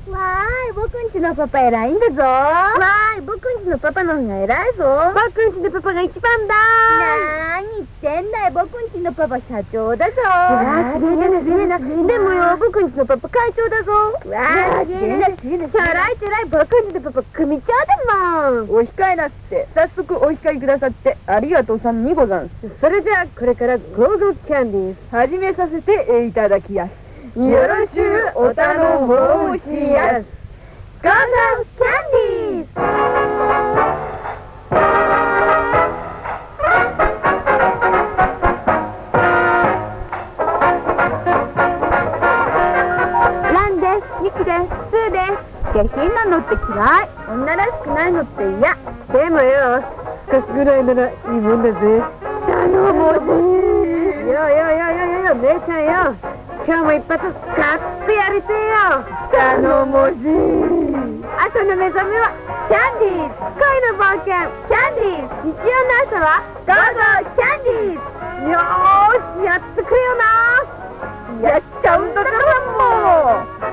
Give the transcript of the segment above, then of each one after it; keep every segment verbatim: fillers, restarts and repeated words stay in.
わーい、僕んちのパパ偉いんだぞ。わーい、僕んちのパパの方が偉いぞ。僕んちのパパが一番だ。なーに言ってんだい、僕んちのパパ社長だぞ。わー、すげえな、すげえな。でもよ、僕んちのパパ会長だぞ。わー、すげえな、すげえな。チャラいチャラい、僕んちのパパ組長だもん。お控えなすって、早速お控えくださってありがとうさんにござんす。それじゃあ、これからゴーゴーキャンディーズ始めさせていただきやす。よろしゅうお頼申しやす。ゴーゴーキャンディーズ。ランです、ミキです、スーです。下品なのって嫌い。女らしくないのって嫌。でもよ、少しぐらいならいいもんだぜ。頼もしい。よよよよよ、姉ちゃんよ、今日も一発買ってやりてえよ。頼もしい。朝の目覚めはキャンディーズ、恋の冒険キャンディーズ。日曜の朝はゴーゴーキャンディーズ。よーし、やってくれよな。やっちゃうんだからもう。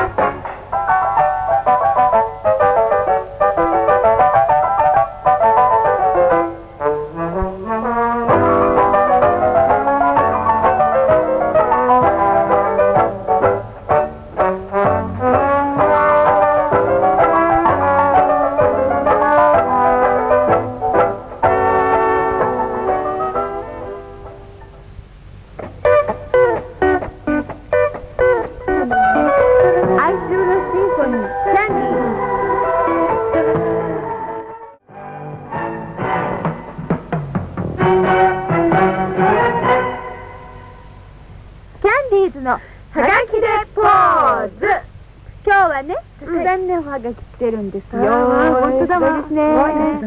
のはがきでポーズ。今日はね、特段ねおはがき来てるんですよ。本当だわですね。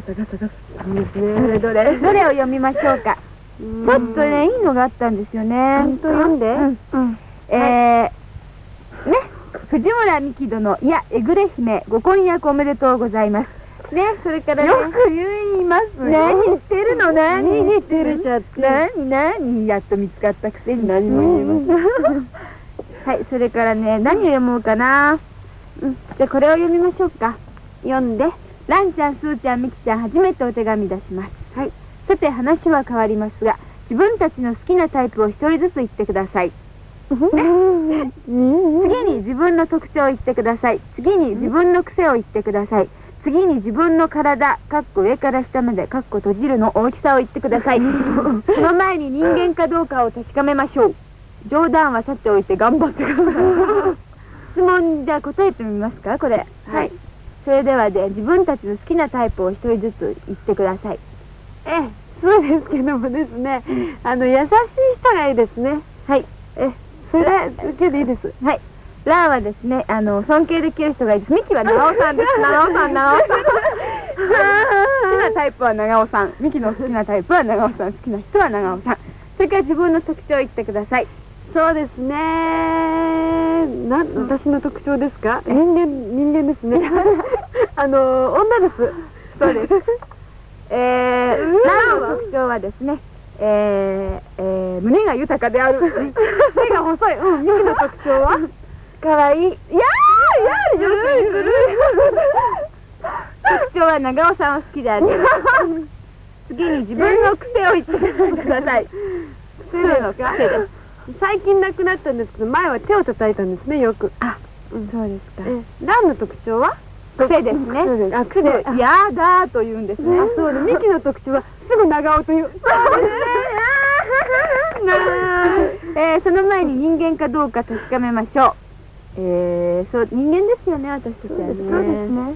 どれどれを読みましょうか。ちょっとねいいのがあったんですよね。本当読んで。えーね、藤村美樹殿、いやえぐれ姫ご婚約おめでとうございます。ね、それからね、よく言いますよ。何言ってるの、何言ってるちゃって。何何やっと見つかったくせに何も言えません。はい、それからね、何を読もうかな。うん、じゃあこれを読みましょうか。読んで。ランちゃん、スーちゃん、ミキちゃん、初めてお手紙出します。はい。さて話は変わりますが、自分たちの好きなタイプを一人ずつ言ってください。次に自分の特徴を言ってください。次に自分の癖を言ってください。次に自分の体、かっこ上から下まで、かっこ閉じるの大きさを言ってください。その前に人間かどうかを確かめましょう。冗談はさておいて頑張ってください。質問じゃあ答えてみますか、これ。はい。それではで、自分たちの好きなタイプを一人ずつ言ってください。ええ、そうですけどもですね、あの、優しい人がいいですね。はい。え、それだけでいいです。はい。ラーはですね、あの、尊敬できる人がいいです。ミキは長尾さんです。長尾さん、長尾さん。好きなタイプは長尾さん。ミキの好きなタイプは長尾さん。好きな人は長尾さん。それから自分の特徴を言ってください。そうですね。な、私の特徴ですか？人間、人間ですね。あの、女です。そうです。えー、ラーの特徴はですね、えー、えー、胸が豊かである。手が細い。うん、ミキの特徴はかわいい。いやー、いやー、ずるい、ずるい。特徴は長尾さんを好きである。次に自分の癖を言ってください。癖の癖です。最近亡くなったんですけど、前は手を叩いたんですね、よく。あ、そうですか。ランの特徴は癖ですね。あ、癖で、やだーと言うんですね。そうで、ミキの特徴はすぐ長尾という。そうですね。えー、その前に人間かどうか確かめましょう。えー、そう、人間ですよね、私たちはね。そうですね。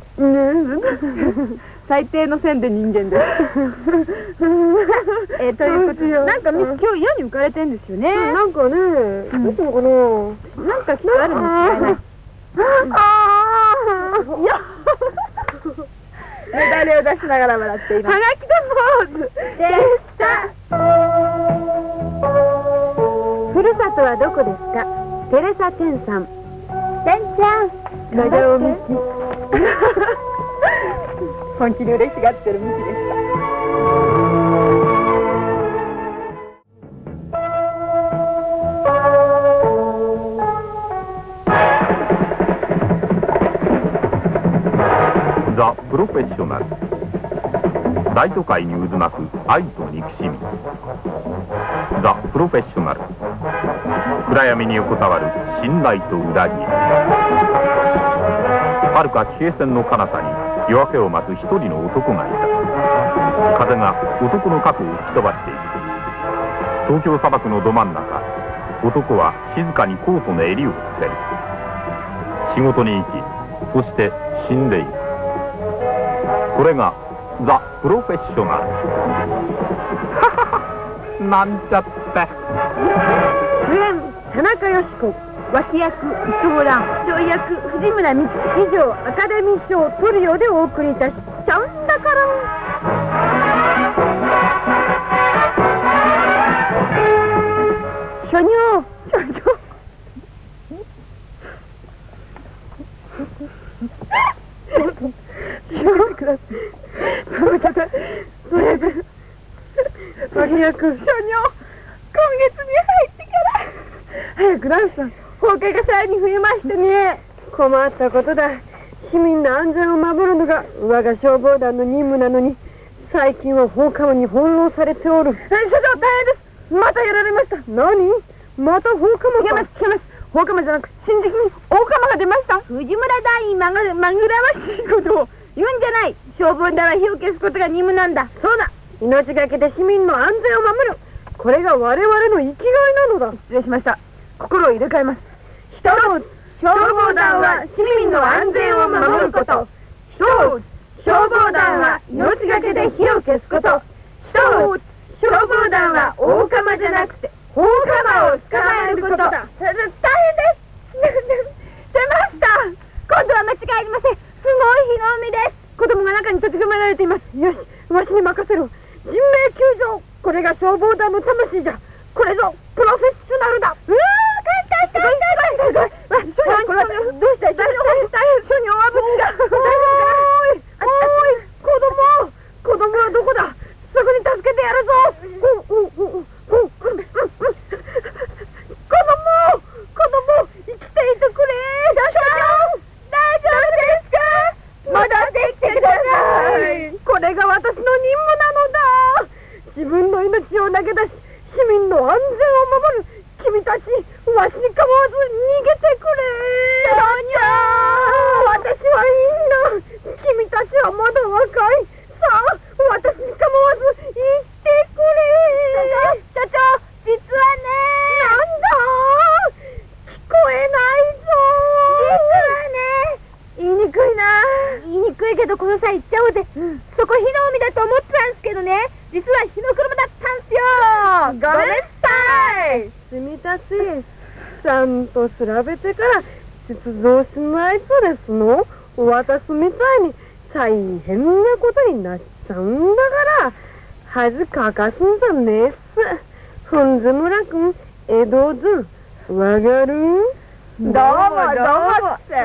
最低の線で人間です。えー、ということで、なんかミキ今日嫌に浮かれてんですよね。なんかね、どうしたのかな。なんかきっとあるに違いない。ああ、いや。メダルを出しながら笑っています。はがきのポーズでした。ふるさとはどこですか？テレサテンさん。テンちゃん。長尾美希。本気で嬉しがってるミキでした。 ザ・プロフェッショナル。大都会に渦巻く愛と憎しみ。ザ・プロフェッショナル。暗闇に横たわる信頼と裏切り。遥か地平線の彼方に夜明けを待つ一人の男がいた。風が男の過去を吹き飛ばしていく。東京砂漠のど真ん中、男は静かにコートの襟をつける。仕事に行き、そして死んでいく。それがザ・プロフェッショナル。なんちゃって。 主演田中佳子、脇役伊藤蘭、ちょい役藤村美樹。以上アカデミー賞トリオでお送りいたしちゃうんだから。所長、所長。やめてください。そうだな、それで脇役所長、今月に入ってから早くランさん、崩壊がさらに増えましてね。困ったことだ。市民の安全を守るのが我が消防団の任務なのに、最近は放火魔に翻弄されておる。所長、大変です。またやられました。何？また放火魔か。違います、違います。放火魔じゃなく新宿に大釜が出ました。藤村団員まぐらましいことを言うんじゃない。消防団は火を消すことが任務なんだ。そうだ、命がけで市民の安全を守る、これが我々の生きがいなのだ。失礼しました。心を入れ替えます。一つ、消防団は市民の安全を守ること。一つ、消防団は命がけで火を消すこと。一つ、消防団は大釜じゃなくて放火魔を捕まえることだ。大変です。出ました。今度は間違いありません。すごい火の海です。子供が中に閉じ込められています。よし、わしに任せろ。人命救助、これが消防団の魂じゃ。これぞプロフェッショナルだ。うわー、帰った帰った帰った帰った。これはどうしたい？大変大変、署におわぶちが。大丈夫か？おーいおーい、子供子供はどこだ？すぐに助けてやるぞ。おおおおお子供、子供、生きていてくれ。所長、大丈夫ですか？戻ってきてください。これが私の任務なのだ。自分の命を投げ出し、市民の安全を守る。君たち、わしに構わず逃げてくれ。所長、私はいいんだ。君たちはまだ若い。さあ、私に構わず言ってくれ。所長、実はね。なんだ？聞こえないぞ。実はね。言いにくいな。言いにくいけどこの際言っちゃおうぜ。うん、そこ火の海だと思ってたんですけどね、実は火の車だったんすよ。ごめんなさい。すみたし、ちゃんと調べてから出動しないとですの。私みたいに大変なことになっちゃうんだから恥かかすんじゃねえっす。ふんずむらくん、江戸ずん、わがる？どうもどうもっす。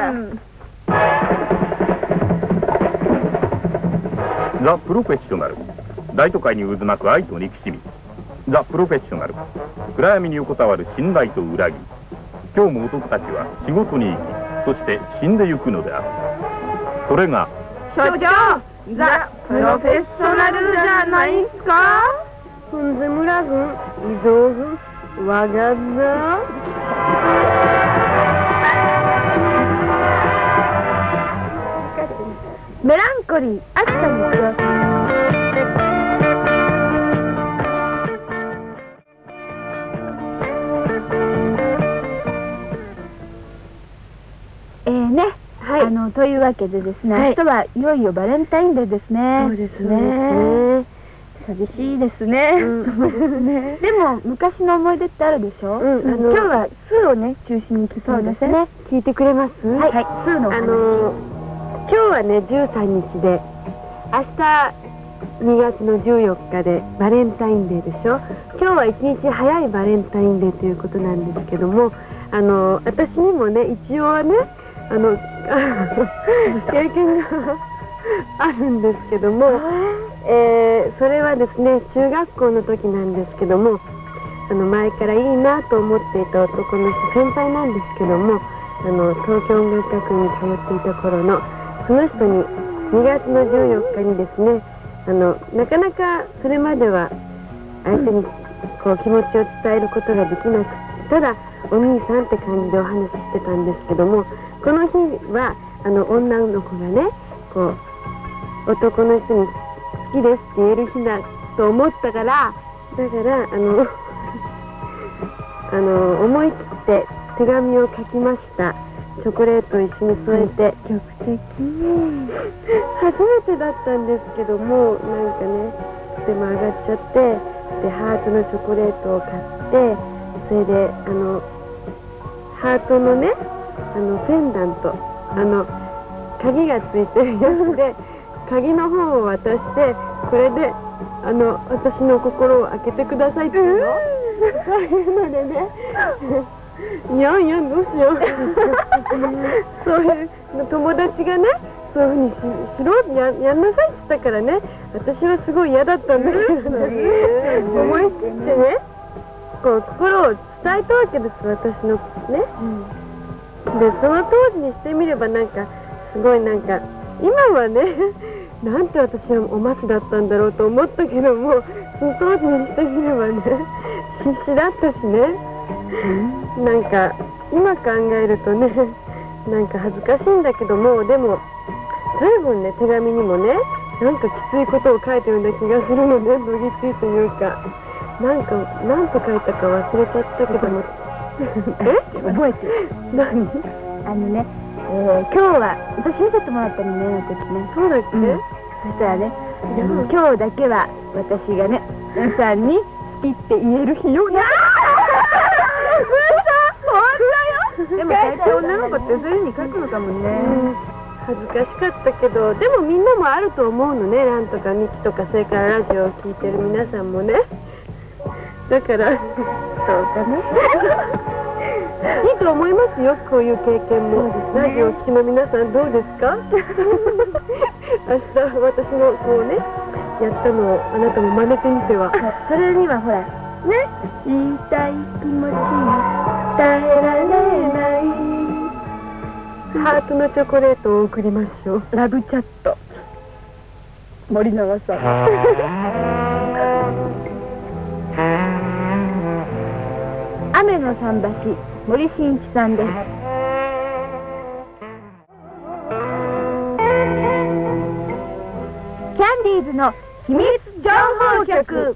ザ・プロフェッショナル。大都会に渦巻く愛と憎しみ。ザ・プロフェッショナル。暗闇に横たわる信頼と裏切り。今日も男たちは仕事に行き、そして死んでゆくのである。それが所長、ザ・プロフェッショナルじゃないっすか。ふんずむらぐん、移動ぐん、わがざ。メランコリー、暑さに強く。えーね、はい、あのというわけでですね、はい、明日はいよいよバレンタインデーですね。そうですね。寂しいですね。うん、でも昔の思い出ってあるでしょ。うん、あの今日はスーをね中心に聞きますね。聞いてくれます？はい、はい、スーのお話。あの今日はねじゅうさんにちで、明日にがつのじゅうよっかでバレンタインデーでしょ。今日はいちにち早いバレンタインデーということなんですけども、あの私にもね一応はねあの経験があるんですけども、えー、それはですね中学校の時なんですけども、あの前からいいなと思っていた男の人、先輩なんですけども、あの東京音楽学院に通っていた頃のその人ににがつのじゅうよっかにですね、あのなかなかそれまでは相手にこう気持ちを伝えることができなくて、ただお兄さんって感じでお話ししてたんですけども、この日はあの女の子がねこう男の人に好きですって言える日だと思ったから、だからあのあの思い切って手紙を書きました。チョコレートを一緒に添えて、 曲的初めてだったんですけども、なんかねとても上がっちゃって、でハートのチョコレートを買って、それであのハートのねあのペンダント、あの鍵がついてるやつで鍵の方を渡して、これであの私の心を開けてくださいっていうの、そういうのでねいやいやどうしようそういう友達がねそういうふうにししろややんなさいって言ったからね、私はすごい嫌だったんだけどね思い切ってねこう心を伝えたわけです、私のね、うん、でその当時にしてみればなんかすごいなんか今はねなんて私はお松だったんだろうと思ったけども、その当時にしてみればね必死だったしね、うん、なんか今考えるとねなんか恥ずかしいんだけども、でも随分ね手紙にもねなんかきついことを書いてるような気がするので、どぎついというかなんかなんと書いたか忘れちゃったけどもえ覚えてる何あのね、えー、今日は私見せてもらったのね、あの時ね。 そうだっけ、うん、 そしたらね、うん、今日だけは私がね皆さんに好きって言える日よね。本当よ。でも大体女の子ってそういうふうに書くのかもね、うん、 恥ずかしかったけど、でもみんなもあると思うのね、ランとかミキとかそれからラジオを聴いてる皆さんもね、だからそうかねいいと思いますよ、こういう経験も、ね、ラジオを聴きの皆さんどうですか明日私のこうねやったのをあなたも真似てみては。 それにはほらね、言いたい気持ち伝えられないハートのチョコレートを送りましょう。 ラブチャット森永さん雨の桟橋森進一さんです。キャンディーズの秘密情報局。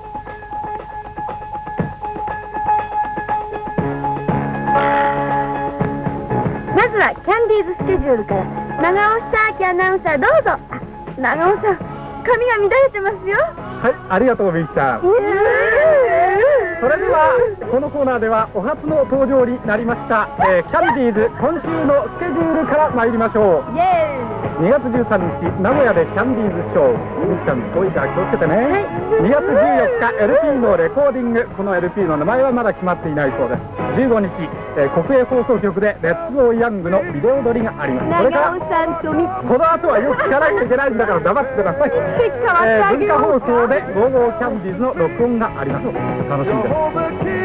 まずはキャンディーズスケジュールから。長尾沙明アナウンサーどうぞ。長尾さん、髪が乱れてますよ。 はい、ありがとうみきちゃん。それではこのコーナーではお初の登場になりました、えー、キャンディーズ今週のスケジュールから参りましょう。 イエーイ。 にがつじゅうさんにち名古屋でキャンディーズショー、みきちゃん遠いから気をつけてね、はい、にがつじゅうよっか エルピー のレコーディング、この エルピー の名前はまだ決まっていないそうです。じゅうごにち、えー、国営放送局でレッツゴーヤングのビデオ撮りがあります。それから長尾さんとミこの後はよく聞かないといけないんだから黙ってください。えー、文化放送でゴーゴーキャンディーズの録音があります。楽しみです。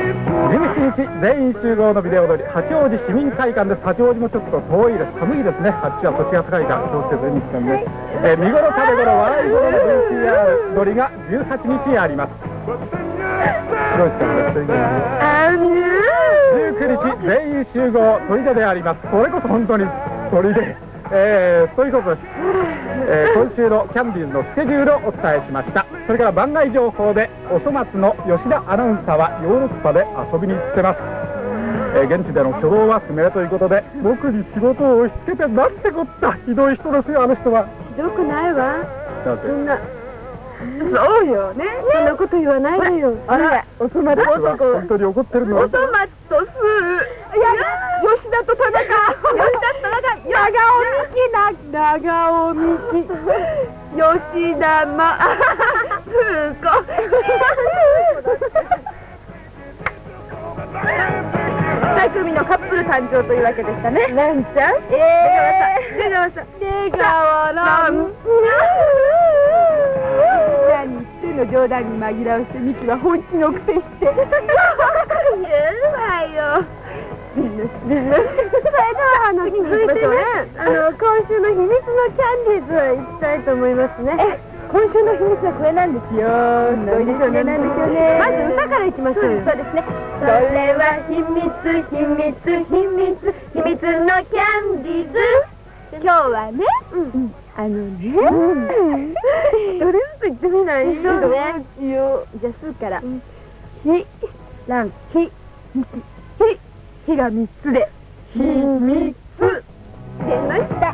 じゅうしちにち全員集合のビデオ撮り、八王子市民会館です。八王子もちょっと遠いです。寒いですね。あっちは土地が高いから気をつけてみきちゃんです。えー、見頃食べ頃笑い頃の ブイティーアール 撮りがじゅうはちにちあります。白いしかったです。じゅうくにち全員集合砦であります。これこそ本当に砦、えー、ということです。えー、今週のキャンディーズのスケジュールをお伝えしました。それから番外情報でおそ松の吉田アナウンサーはヨーロッパで遊びに行ってます。えー、現地での挙動は不明ということで、僕に仕事を押し付けてなんてこった。ひどい人ですよ、あの人は。 ひどくないわ。そんなそうよね。 そんなこと言わないでよ。 あら、おそ松は本当に怒ってるの。 おそ松とすいや、吉田と田中、吉田と田中、長尾美希な、長尾美希、吉田ま、風子。二組のカップル誕生というわけでしたね。なんちゃん？ええ。出川さん。出川さん。何言ってんの、冗談に紛らわしてミキは本気のくせして。言うわよ。ビジネスビジネス。それではあの続いてね、あの今週の秘密のキャンディーズ行きたいと思いますね。 今週の秘密はこれなんですよ。すごいですよね。なんですよね。 まず歌からいきましょうよ。 そうですね。それは秘密、秘密、秘密、秘密のキャンディーズ。今日はね、あのね、 どれずつ言ってみない？ そうね。じゃあ、すーから。ひ、らん、ひ、ひ、ひが三つで。秘密。出ました。ああ、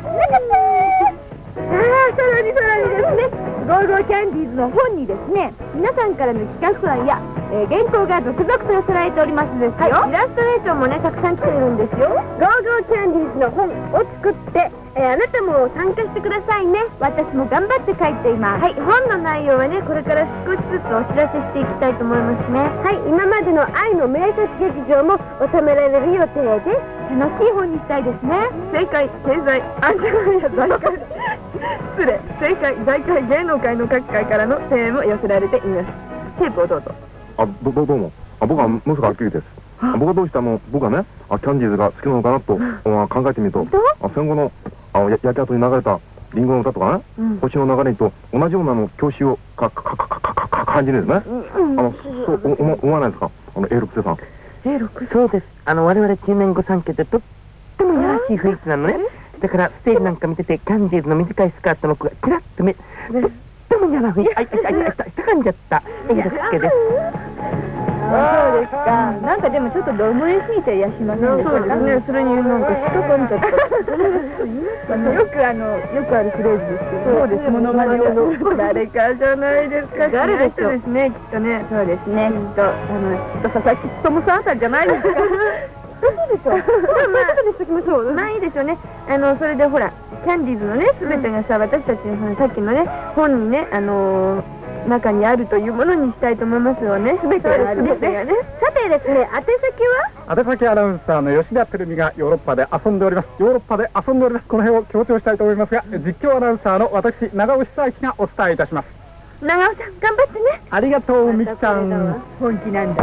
さらにさらにですね。ゴーゴーキャンディーズの本にですね、皆さんからの企画案や、えー、原稿が続々と寄せられておりますですよ。 はい、イラストレーションもね、たくさん来ているんですよ。ゴーゴーキャンディーズの本を作って、えー、あなたも参加してくださいね。 私も頑張って書いています。 はい、本の内容はね、これから少しずつお知らせしていきたいと思いますね。はい、今までの愛の名作劇場も収められる予定です。 楽しい本にしたいですね。 正解、経済、安全や財界失礼、正解、財界、芸能界の各界からの声援も寄せられています。テープをどうぞ。 あ、ど、ど、どうも。あ、僕は、もうすぐはっきりです。僕はどうしても、僕はね、あ、キャンディーズが好きなのかなと、あ、考えてみると、あ、戦後の、あ、や焼け跡に流れたリンゴの歌とかね、うん、星の流れと同じようなの教師をか、か、か、か、か、か、か、感じるんですね。うん、あの、そう、お、思わないですか、あの、エーロクセさん。 エーロク、そうです。あの、我々中年御三家でとってもいやらしい雰囲気なのね。だから、ステージなんか見てて、キャンディーズの短いスカートの子がキラッと目、とってもいやらしい。あい、あい、あい、あい、噛んじゃった。エーロクセです。 そうですか。なんかでもちょっとどもりすぎてやしませんでした。 そうですね。それになんか人飛んじゃった。 よくあのよくあるフレーズですけど。そうです。モノマネを誰かじゃないですか。 誰でしょうですね。きっとね。 そうですね。きっとあのきっと佐々木勉さんさんじゃないですか。そうでしょう。まあにしときましょう。まあいいでしょうね。あのそれでほらキャンディーズのねすべてがさ私たちさっきのね本にねあの。中にあるというものにしたいと思いますよね。すべてがあるのでね。さてですね、宛先は？ 宛先アナウンサーの吉田照美がヨーロッパで遊んでおります。ヨーロッパで遊んでおります。この辺を強調したいと思いますが、実況アナウンサーの私長尾久明がお伝えいたします。 長尾さん頑張ってね。 ありがとうみきちゃん。 本気なんだ。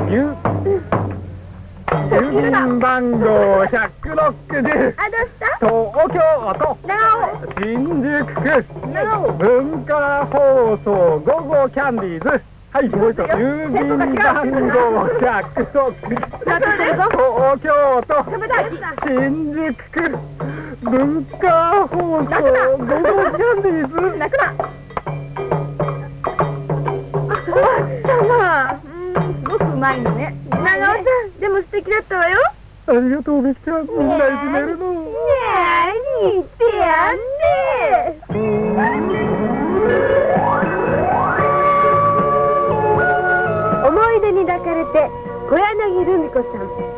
郵便番号ひゃくろくじゅう。 あ、どうした？ 東京都新宿区文化放送ゴーゴーキャンディーズ。はい、もう一度郵便番号ひゃくろくじゅう東京都新宿区文化放送ゴーゴーキャンディーズ。 泣くな。あ、 すごくうまいのね。 長尾さん、でも素敵だったわよ。 ありがとうみきちゃん。みんないじめるの。 なに言ってやんねえ。思い出に抱かれて小柳ルミ子さん。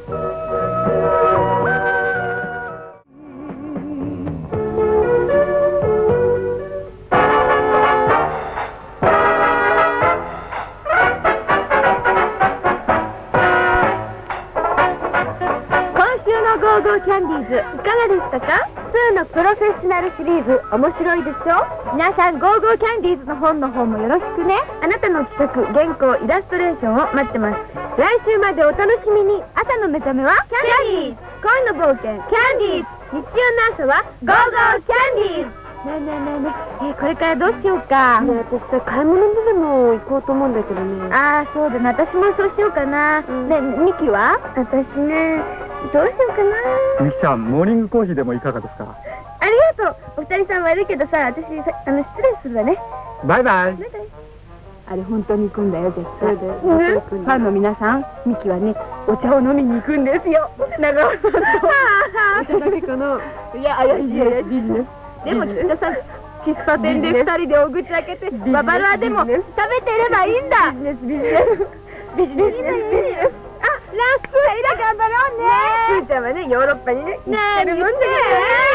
ゴーゴーキャンディーズいかがでしたか？スーのプロフェッショナルシリーズ面白いでしょ？皆さんゴーゴーキャンディーズの本の方もよろしくね。あなたの企画、原稿、イラストレーションを待ってます。来週までお楽しみに。朝の目覚めはキャンディーズ、恋の冒険キャンディーズ、日曜の朝はゴーゴーキャンディーズ。ねえねえねえねえ、えー、これからどうしようか。ねえ、私さ買い物にでも行こうと思うんだけどね。ああ、そうだね、私もそうしようかな。うん、ねえ、ミキは？私ね、どうしようかな。 ミキちゃん、モーニングコーヒーでもいかがですか？ ありがとう。お二人さん悪いけどさ、私あの失礼するわね。 バイバイ。 バイバイ。 あれ本当に行くんだよ、絶対。ファンの皆さん、ミキはね、お茶を飲みに行くんですよ。長尾さんと。お茶だけかな。いや、怪しい怪しい。でもきっとさ、喫茶店で二人でお口開けて、ババロアでも食べてればいいんだ。ビジネス、ビジネス。ビジネス、ビジネス。あ、ラック、いら頑張ろうね。スーちゃんはね、ヨーロッパにね、行ってるもんだよね。